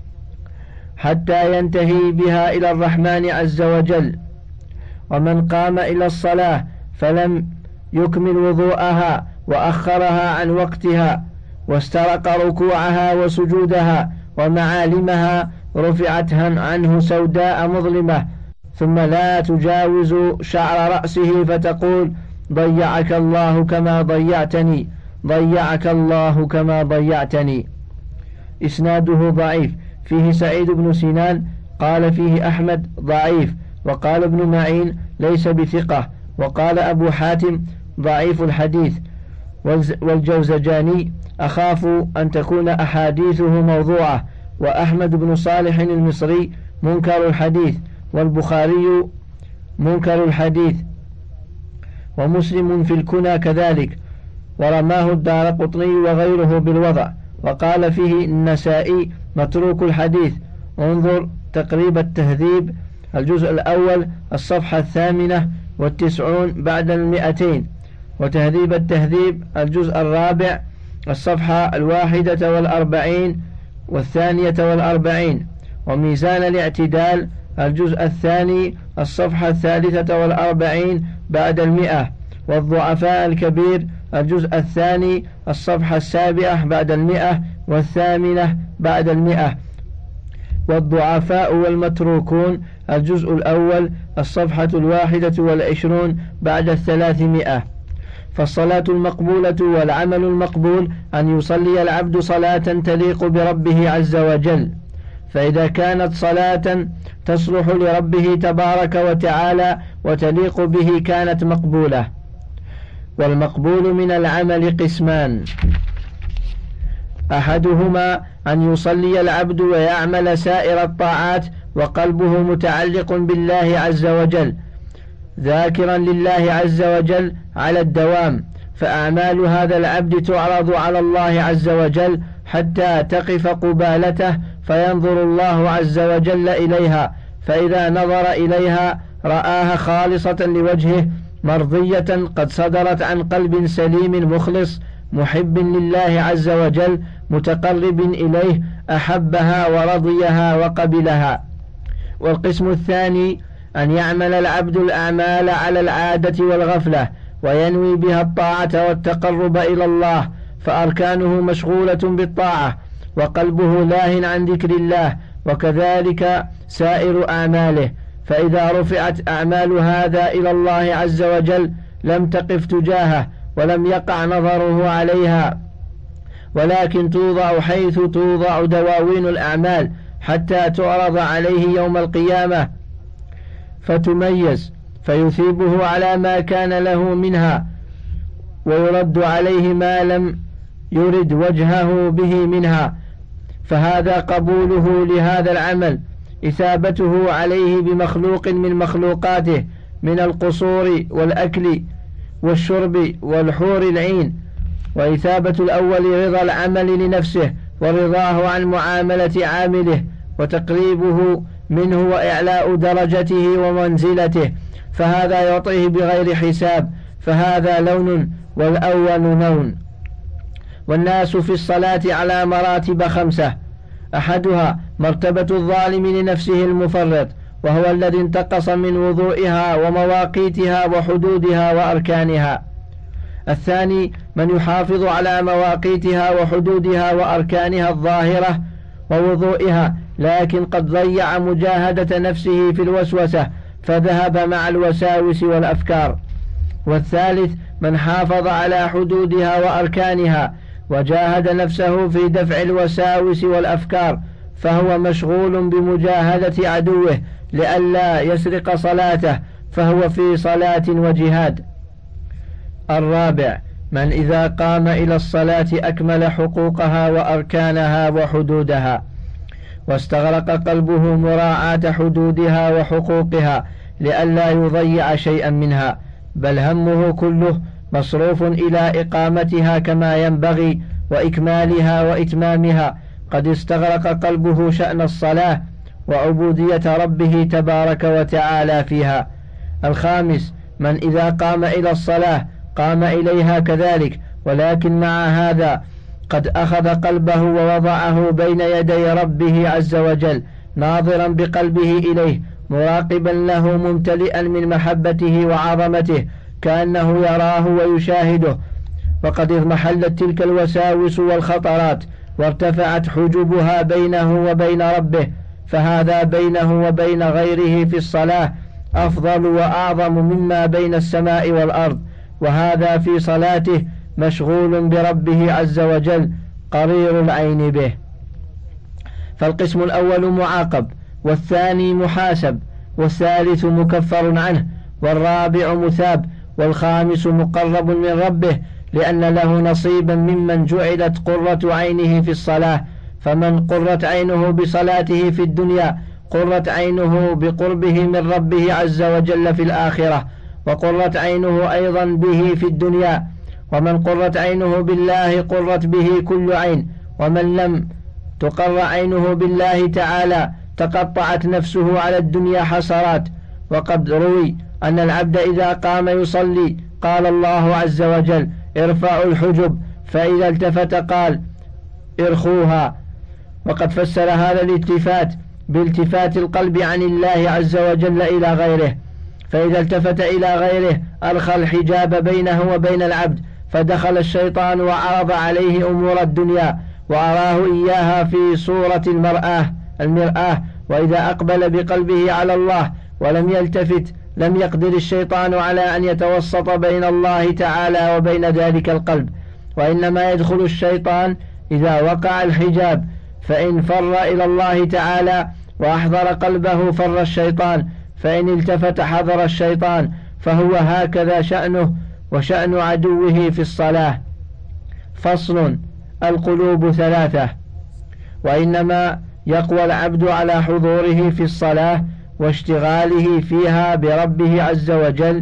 حتى ينتهي بها إلى الرحمن عز وجل. ومن قام إلى الصلاة فلم يكمل وضوءها وأخرها عن وقتها واسترق ركوعها وسجودها ومعالمها رفعت عنه سوداء مظلمة ثم لا تجاوز شعر رأسه فتقول: ضيعك الله كما ضيعتني، ضيعك الله كما ضيعتني. إسناده ضعيف، فيه سعيد بن سنان قال فيه أحمد ضعيف، وقال ابن معين ليس بثقة، وقال أبو حاتم ضعيف الحديث. والجوزجاني: أخاف أن تكون أحاديثه موضوعة. وأحمد بن صالح المصري منكر الحديث، والبخاري منكر الحديث، ومسلم في الكنى كذلك، ورماه الدارقطني وغيره بالوضع، وقال فيه النسائي متروك الحديث. انظر تقريب التهذيب، الجزء الأول، الصفحة 98 بعد 200، وتهذيب التهذيب، الجزء الرابع، الصفحة 41 و42، وميزان الاعتدال، الجزء الثاني، الصفحة 43 بعد 100، والضعفاء الكبير، الجزء الثاني، الصفحة 7 بعد 108 بعد 100، والضعفاء والمتروكون، الجزء الأول، الصفحة 21 بعد 300. فالصلاة المقبولة والعمل المقبول أن يصلي العبد صلاة تليق بربه عز وجل، فإذا كانت صلاة تصلح لربه تبارك وتعالى وتليق به كانت مقبولة. والمقبول من العمل قسمان: أحدهما أن يصلي العبد ويعمل سائر الطاعات وقلبه متعلق بالله عز وجل ذاكرا لله عز وجل على الدوام، فأعمال هذا العبد تعرض على الله عز وجل حتى تقف قبالته فينظر الله عز وجل إليها، فإذا نظر إليها رآها خالصة لوجهه مرضية قد صدرت عن قلب سليم مخلص محب لله عز وجل متقرب إليه أحبها ورضيها وقبلها. والقسم الثاني أن يعمل العبد الأعمال على العادة والغفلة وينوي بها الطاعة والتقرب إلى الله، فأركانه مشغولة بالطاعة وقلبه لاهٍ عن ذكر الله، وكذلك سائر أعماله، فإذا رفعت أعمال هذا إلى الله عز وجل لم تقف تجاهه ولم يقع نظره عليها، ولكن توضع حيث توضع دواوين الأعمال حتى تعرض عليه يوم القيامة فتميز، فيثيبه على ما كان له منها، ويرد عليه ما لم يرد وجهه به منها، فهذا قبوله لهذا العمل إثابته عليه بمخلوق من مخلوقاته من القصور والأكل والشرب والحور العين، وإثابة الأول رضا العمل لنفسه ورضاه عن معاملة عامله وتقريبه منه وإعلاء درجته ومنزلته، فهذا يعطيه بغير حساب، فهذا لون والأول لون. والناس في الصلاة على مراتب 5: أحدها مرتبة الظالم لنفسه المفرط، وهو الذي انتقص من وضوئها ومواقيتها وحدودها وأركانها. الثاني من يحافظ على مواقيتها وحدودها وأركانها الظاهرة ووضوئها، لكن قد ضيع مجاهدة نفسه في الوسوسة فذهب مع الوساوس والأفكار. والثالث من حافظ على حدودها وأركانها وجاهد نفسه في دفع الوساوس والأفكار، فهو مشغول بمجاهدة عدوه لئلا يسرق صلاته، فهو في صلاة وجهاد. الرابع من إذا قام إلى الصلاة أكمل حقوقها وأركانها وحدودها، واستغرق قلبه مراعاة حدودها وحقوقها لئلا يضيع شيئا منها، بل همه كله مصروف إلى إقامتها كما ينبغي وإكمالها وإتمامها، قد استغرق قلبه شأن الصلاة وعبودية ربه تبارك وتعالى فيها. الخامس من إذا قام إلى الصلاة قام إليها كذلك، ولكن مع هذا قد أخذ قلبه ووضعه بين يدي ربه عز وجل، ناظرا بقلبه إليه مراقبا له ممتلئا من محبته وعظمته كأنه يراه ويشاهده، وقد اضمحلت تلك الوساوس والخطرات وارتفعت حجبها بينه وبين ربه، فهذا بينه وبين غيره في الصلاة أفضل وأعظم مما بين السماء والأرض، وهذا في صلاته مشغول بربه عز وجل قرير العين به. فالقسم الأول معاقب، والثاني محاسب، والثالث مكفر عنه، والرابع مثاب، والخامس مقرب من ربه لأن له نصيبا ممن جعلت قرة عينه في الصلاة، فمن قرت عينه بصلاته في الدنيا قرت عينه بقربه من ربه عز وجل في الآخرة، وقرت عينه أيضا به في الدنيا، ومن قرت عينه بالله قرت به كل عين، ومن لم تقر عينه بالله تعالى تقطعت نفسه على الدنيا حسرات. وقد روي أن العبد إذا قام يصلي قال الله عز وجل ارفعوا الحجب، فإذا التفت قال ارخوها. وقد فسر هذا الالتفات بالتفات القلب عن الله عز وجل إلى غيره، فإذا التفت إلى غيره أرخى الحجاب بينه وبين العبد، فدخل الشيطان وعرض عليه أمور الدنيا وأراه إياها في صورة المرآة، وإذا أقبل بقلبه على الله ولم يلتفت لم يقدر الشيطان على أن يتوسط بين الله تعالى وبين ذلك القلب، وإنما يدخل الشيطان إذا وقع الحجاب، فإن فر إلى الله تعالى وأحضر قلبه فر الشيطان، فإن التفت حضر الشيطان، فهو هكذا شأنه وشأن عدوه في الصلاة. فصل. القلوب 3، وإنما يقوى العبد على حضوره في الصلاة واشتغاله فيها بربه عز وجل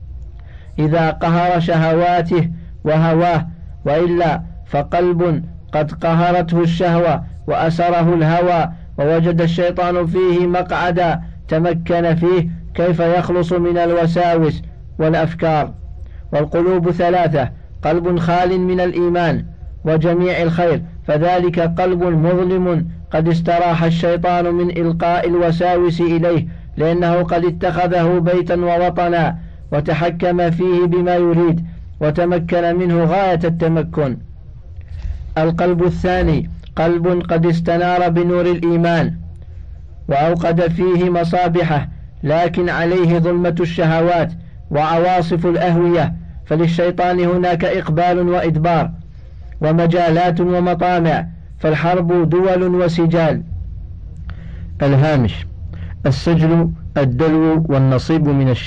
إذا قهر شهواته وهواه، وإلا فقلب قد قهرته الشهوة وأسره الهوى ووجد الشيطان فيه مقعدا تمكن فيه، كيف يخلص من الوساوس والأفكار؟ والقلوب 3: قلب خال من الإيمان وجميع الخير، فذلك قلب مظلم قد استراح الشيطان من إلقاء الوساوس إليه، لأنه قد اتخذه بيتا ووطنا وتحكم فيه بما يريد وتمكن منه غاية التمكن. القلب الثاني قلب قد استنار بنور الإيمان وأوقد فيه مصابحه، لكن عليه ظلمة الشهوات وعواصف الأهوية، فللشيطان هناك إقبال وإدبار ومجالات ومطامع، فالحرب دول وسجال. الهامش: السجل الدلو والنصيب من الشيء،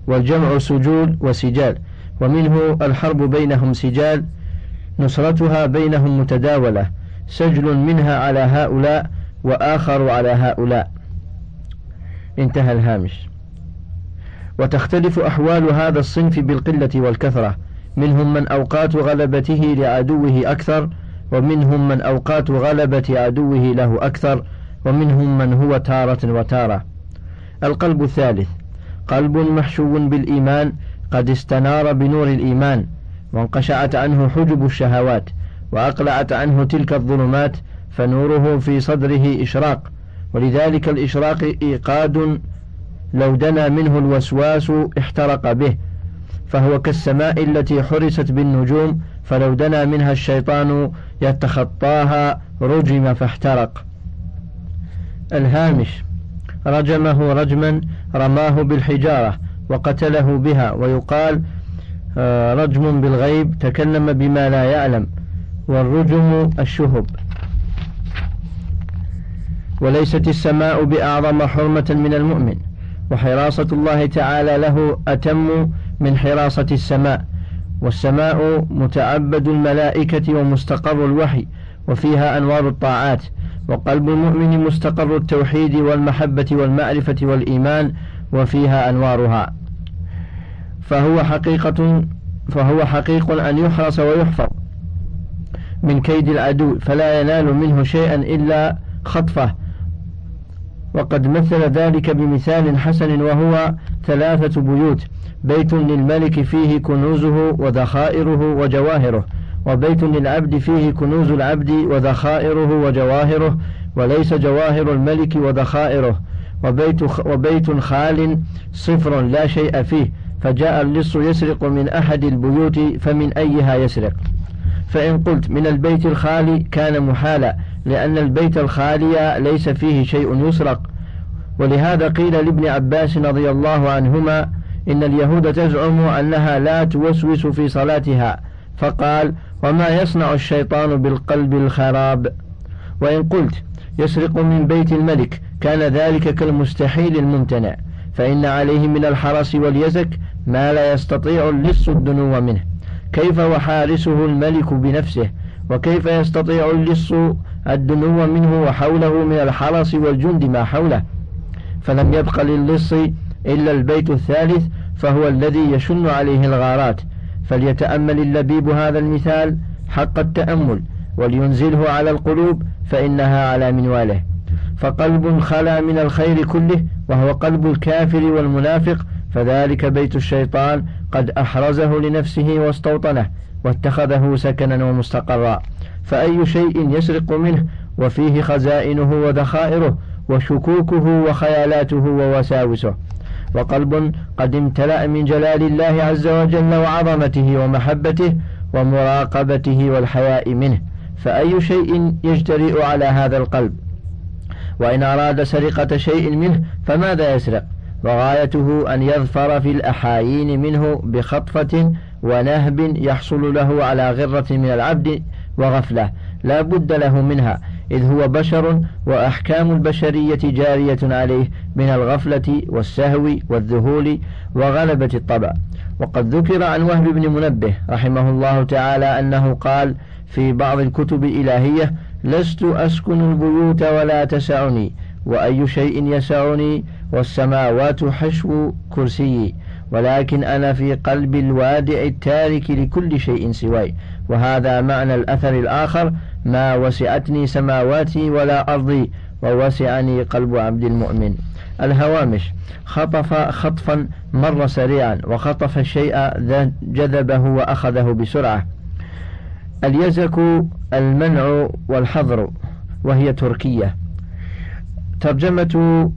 والجمع سجول وسجال. ومنه الحرب بينهم سجال، نصرتها بينهم متداولة، سجل منها على هؤلاء وآخر على هؤلاء. انتهى الهامش. وتختلف أحوال هذا الصنف بالقلة والكثرة، منهم من أوقات غلبته لعدوه أكثر، ومنهم من أوقات غلبة عدوه له أكثر، ومنهم من هو تارة وتارة. القلب الثالث قلب محشو بالإيمان قد استنار بنور الإيمان، وانقشعت عنه حجب الشهوات، وأقلعت عنه تلك الظلمات، فنوره في صدره إشراق، ولذلك الإشراق إيقاد، لو دنا منه الوسواس احترق به، فهو كالسماء التي حرست بالنجوم، فلو دنا منها الشيطان يتخطاها رجم فاحترق. الهامش. رجمه رجما رماه بالحجارة وقتله بها، ويقال رجم بالغيب تكلم بما لا يعلم، والرجم الشهب. وليست السماء بأعظم حرمة من المؤمن، وحراسة الله تعالى له أتم من حراسة السماء، والسماء متعبد الملائكة ومستقر الوحي، وفيها أنوار الطاعات، وقلب المؤمن مستقر التوحيد والمحبة والمعرفة والإيمان، وفيها أنوارها، فهو حقيق أن يحرس ويحفظ من كيد العدو، فلا ينال منه شيئا إلا خطفه. وقد مثل ذلك بمثال حسن، وهو 3 بيوت: بيت للملك فيه كنوزه وذخائره وجواهره، وبيت للعبد فيه كنوز العبد وذخائره وجواهره وليس جواهر الملك وذخائره، وبيت خال صفر لا شيء فيه، فجاء اللص يسرق من أحد البيوت، فمن أيها يسرق؟ فإن قلت من البيت الخالي كان محالا، لأن البيت الخالي ليس فيه شيء يسرق. ولهذا قيل لابن عباس رضي الله عنهما: إن اليهود تزعم أنها لا توسوس في صلاتها، فقال: وما يصنع الشيطان بالقلب الخراب؟ وإن قلت يسرق من بيت الملك كان ذلك كالمستحيل الممتنع، فإن عليه من الحرس واليزك ما لا يستطيع اللص الدنو منه، كيف وحارسه الملك بنفسه؟ وكيف يستطيع اللص الدنو منه وحوله من الحرس والجند ما حوله؟ فلم يبق للص إلا البيت الثالث، فهو الذي يشن عليه الغارات. فليتأمل اللبيب هذا المثال حق التأمل، ولينزله على القلوب، فإنها على منواله. فقلب خلا من الخير كله، وهو قلب الكافر والمنافق، فذلك بيت الشيطان قد أحرزه لنفسه واستوطنه، واتخذه سكنا ومستقرا. فأي شيء يسرق منه وفيه خزائنه وذخائره وشكوكه وخيالاته ووساوسه. وقلب قد امتلأ من جلال الله عز وجل وعظمته ومحبته ومراقبته والحياء منه، فأي شيء يجترئ على هذا القلب؟ وإن أراد سرقة شيء منه فماذا يسرق؟ وغايته أن يظفر في الأحايين منه بخطفة ونهب يحصل له على غرة من العبد وغفلة لا بد له منها، إذ هو بشر، وأحكام البشرية جارية عليه من الغفلة والسهو والذهول وغلبة الطبع. وقد ذكر عن وهب بن منبه رحمه الله تعالى أنه قال في بعض الكتب الإلهية: لست أسكن البيوت ولا تسعني، وأي شيء يسعني والسماوات حشو كرسيي، ولكن أنا في قلب الوادع التارك لكل شيء سواي. وهذا معنى الأثر الآخر: ما وسعتني سماواتي ولا أرضي، ووسعني قلب عبد المؤمن. الهوامش. خطف خطفا مر سريعا، وخطف الشيء جذبه وأخذه بسرعة. اليزك المنع والحظر، وهي تركية. ترجمة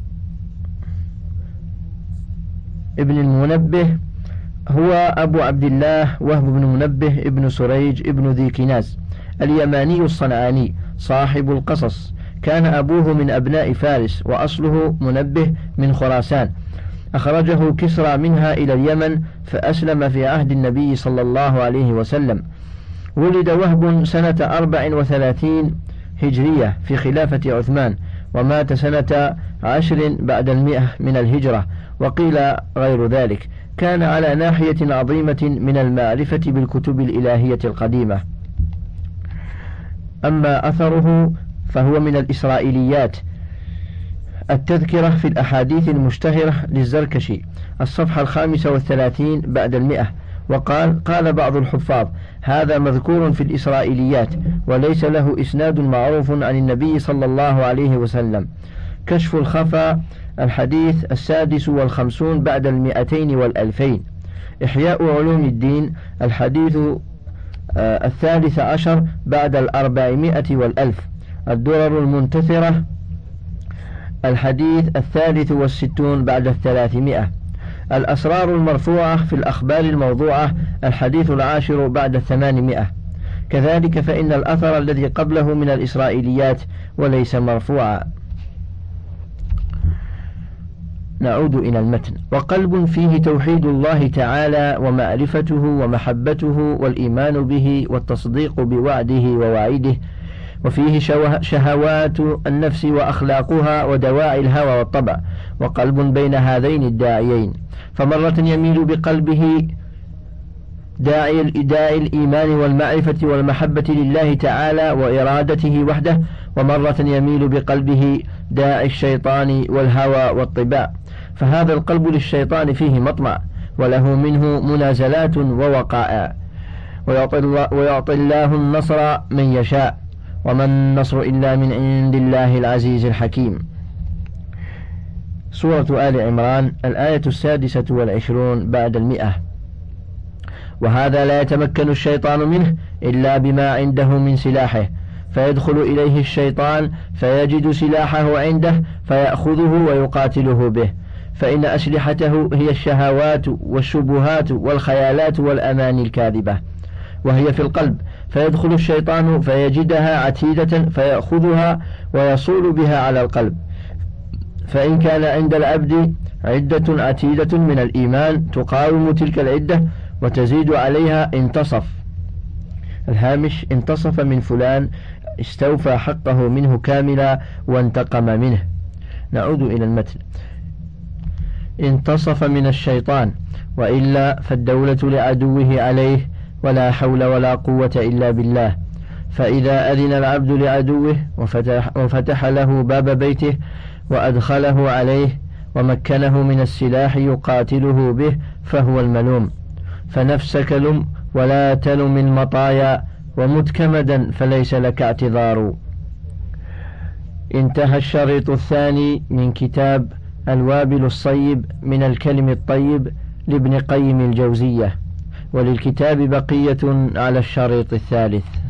ابن المنبه: هو أبو عبد الله وهب بن منبه ابن سريج ابن ذي كناز اليماني الصنعاني صاحب القصص، كان أبوه من أبناء فارس، وأصله منبه من خراسان، أخرجه كسرى منها إلى اليمن، فأسلم في عهد النبي صلى الله عليه وسلم. ولد وهب سنة 34 هجرية في خلافة عثمان، ومات سنة 10 بعد 100 من الهجرة، وقيل غير ذلك. كان على ناحية عظيمة من المعرفة بالكتب الإلهية القديمة. أما أثره فهو من الإسرائيليات. التذكرة في الأحاديث المشتهرة للزركشي، الصفحة 35 بعد 100. قال بعض الحفاظ: هذا مذكور في الإسرائيليات وليس له إسناد معروف عن النبي صلى الله عليه وسلم. كشف الخفا، الحديث 56 بعد 200 و2000. إحياء علوم الدين، الحديث 13 بعد 400 و1000. الدرر المنتثرة، الحديث 63 بعد 300. الأسرار المرفوعة في الأخبار الموضوعة، الحديث 10 بعد 800. كذلك فإن الأثر الذي قبله من الإسرائيليات وليس مرفوعا. نعود إلى المتن. وقلب فيه توحيد الله تعالى ومعرفته ومحبته والإيمان به والتصديق بوعده ووعيده، وفيه شهوات النفس وأخلاقها ودواعي الهوى والطبع، وقلب بين هذين الداعيين، فمرة يميل بقلبه داعي الإيمان والمعرفة والمحبة لله تعالى وإرادته وحده، ومرة يميل بقلبه داعي الشيطان والهوى والطباع، فهذا القلب للشيطان فيه مطمع وله منه منازلات ووقائع، ويعطي الله النصر من يشاء، وما النصر إلا من عند الله العزيز الحكيم. سورة آل عمران، الآية 26 بعد 100. وهذا لا يتمكن الشيطان منه إلا بما عنده من سلاحه، فيدخل إليه الشيطان فيجد سلاحه عنده فيأخذه ويقاتله به، فإن أسلحته هي الشهوات والشبهات والخيالات والأماني الكاذبة، وهي في القلب، فيدخل الشيطان فيجدها عتيدة فيأخذها ويصول بها على القلب، فإن كان عند العبد عدة عتيدة من الإيمان تقاوم تلك العدة وتزيد عليها انتصف. الهامش: انتصف من فلان، استوفى حقه منه كاملا وانتقم منه. نعود إلى المتن. انتصف من الشيطان، وإلا فالدولة لعدوه عليه، ولا حول ولا قوة إلا بالله. فإذا أذن العبد لعدوه وفتح له باب بيته وأدخله عليه ومكنه من السلاح يقاتله به فهو الملوم. فنفسك لم ولا تلم المطايا، ومت كمدا فليس لك اعتذار. انتهى الشريط الثاني من كتاب الوابل الصيب من الكلم الطيب لابن قيم الجوزية، وللكتاب بقية على الشريط الثالث.